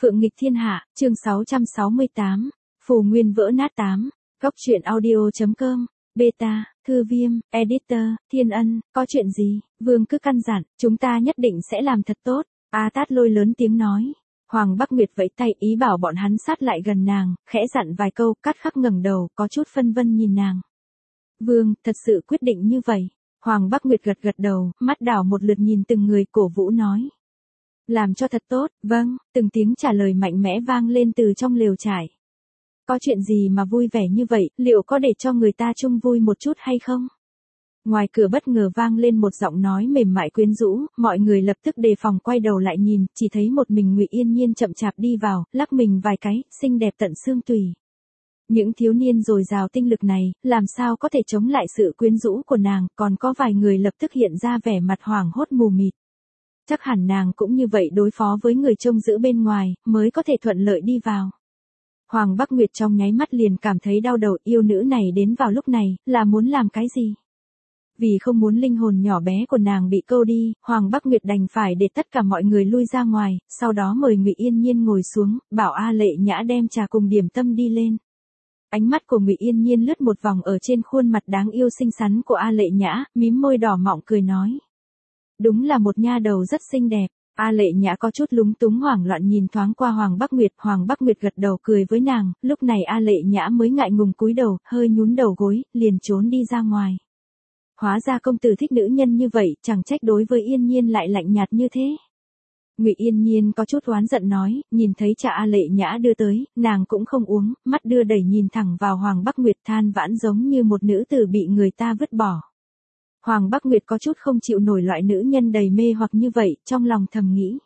Phượng nghịch thiên hạ, chương 668, Phù Nguyên vỡ nát 8, Cốc truyện audio.com, Beta, Thư Viêm, Editor, Thiên Ân, có chuyện gì, Vương cứ căn dặn, chúng ta nhất định sẽ làm thật tốt, A Tát Lôi lớn tiếng nói. Hoàng Bắc Nguyệt vẫy tay ý bảo bọn hắn sát lại gần nàng, khẽ dặn vài câu, Cát Khắc ngẩng đầu, có chút phân vân nhìn nàng. Vương, thật sự quyết định như vậy. Hoàng Bắc Nguyệt gật gật đầu, mắt đảo một lượt nhìn từng người cổ vũ nói. Làm cho thật tốt, vâng, từng tiếng trả lời mạnh mẽ vang lên từ trong lều trại. Có chuyện gì mà vui vẻ như vậy, liệu có để cho người ta chung vui một chút hay không? Ngoài cửa bất ngờ vang lên một giọng nói mềm mại quyến rũ, mọi người lập tức đề phòng quay đầu lại nhìn, chỉ thấy một mình Ngụy Yên Nhiên chậm chạp đi vào, lắc mình vài cái, xinh đẹp tận xương tùy. Những thiếu niên dồi dào tinh lực này, làm sao có thể chống lại sự quyến rũ của nàng, còn có vài người lập tức hiện ra vẻ mặt hoảng hốt mù mịt. Chắc hẳn nàng cũng như vậy đối phó với người trông giữ bên ngoài, mới có thể thuận lợi đi vào. Hoàng Bắc Nguyệt trong nháy mắt liền cảm thấy đau đầu, yêu nữ này đến vào lúc này, là muốn làm cái gì? Vì không muốn linh hồn nhỏ bé của nàng bị câu đi, Hoàng Bắc Nguyệt đành phải để tất cả mọi người lui ra ngoài, sau đó mời Ngụy Yên Nhiên ngồi xuống, bảo A Lệ Nhã đem trà cùng điểm tâm đi lên. Ánh mắt của Ngụy Yên Nhiên lướt một vòng ở trên khuôn mặt đáng yêu xinh xắn của A Lệ Nhã, mím môi đỏ mọng cười nói. Đúng là một nha đầu rất xinh đẹp. A Lệ Nhã có chút lúng túng hoảng loạn nhìn thoáng qua Hoàng Bắc Nguyệt gật đầu cười với nàng, lúc này A Lệ Nhã mới ngại ngùng cúi đầu, hơi nhún đầu gối, liền trốn đi ra ngoài. Hóa ra công tử thích nữ nhân như vậy, chẳng trách đối với Yên Nhiên lại lạnh nhạt như thế. Ngụy Yên Nhiên có chút oán giận nói, nhìn thấy trà A Lệ Nhã đưa tới, nàng cũng không uống, mắt đưa đẩy nhìn thẳng vào Hoàng Bắc Nguyệt than vãn giống như một nữ tử bị người ta vứt bỏ. Hoàng Bắc Nguyệt có chút không chịu nổi loại nữ nhân đầy mê hoặc như vậy, trong lòng thầm nghĩ.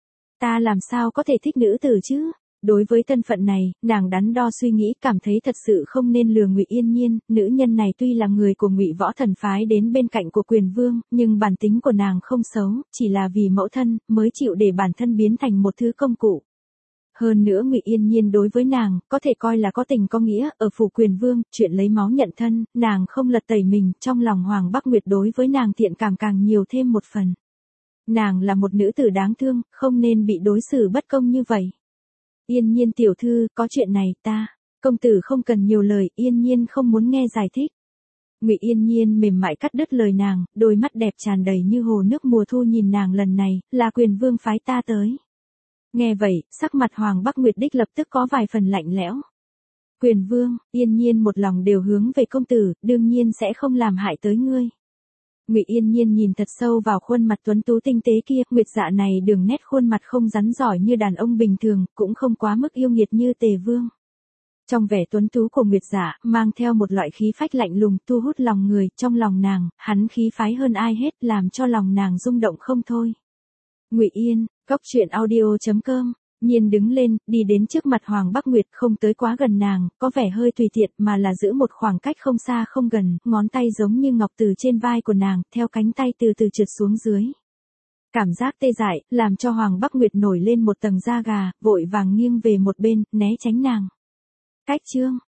Ta làm sao có thể thích nữ tử chứ? Đối với thân phận này, nàng đắn đo suy nghĩ cảm thấy thật sự không nên lừa Ngụy Yên Nhiên, nữ nhân này tuy là người của Ngụy Võ Thần phái đến bên cạnh của Quyền Vương, nhưng bản tính của nàng không xấu, chỉ là vì mẫu thân, mới chịu để bản thân biến thành một thứ công cụ. Hơn nữa Ngụy Yên Nhiên đối với nàng, có thể coi là có tình có nghĩa, ở phủ Quyền Vương, chuyện lấy máu nhận thân, nàng không lật tẩy mình, trong lòng Hoàng Bắc Nguyệt đối với nàng thiện cảm càng nhiều thêm một phần. Nàng là một nữ tử đáng thương, không nên bị đối xử bất công như vậy. Yên Nhiên tiểu thư, có chuyện này công tử không cần nhiều lời, Yên Nhiên không muốn nghe giải thích. Ngụy Yên Nhiên mềm mại cắt đứt lời nàng, đôi mắt đẹp tràn đầy như hồ nước mùa thu nhìn nàng lần này, là Quyền Vương phái ta tới. Nghe vậy, sắc mặt Hoàng Bắc Nguyệt đích lập tức có vài phần lạnh lẽo. Quyền Vương, Yên Nhiên một lòng đều hướng về công tử, đương nhiên sẽ không làm hại tới ngươi. Ngụy Yên Nhiên nhìn thật sâu vào khuôn mặt tuấn tú tinh tế kia, Nguyệt Dạ này đường nét khuôn mặt không rắn giỏi như đàn ông bình thường, cũng không quá mức yêu nghiệt như Tề Vương. Trong vẻ tuấn tú của Nguyệt Dạ, mang theo một loại khí phách lạnh lùng, thu hút lòng người, trong lòng nàng, hắn khí phái hơn ai hết, làm cho lòng nàng rung động không thôi. Ngụy Yên, Cốc truyện audio.com, Nhiên đứng lên, đi đến trước mặt Hoàng Bắc Nguyệt, không tới quá gần nàng, có vẻ hơi tùy tiện mà là giữ một khoảng cách không xa không gần, ngón tay giống như ngọc từ trên vai của nàng, theo cánh tay từ từ trượt xuống dưới. Cảm giác tê dại, làm cho Hoàng Bắc Nguyệt nổi lên một tầng da gà, vội vàng nghiêng về một bên, né tránh nàng. Cách chương,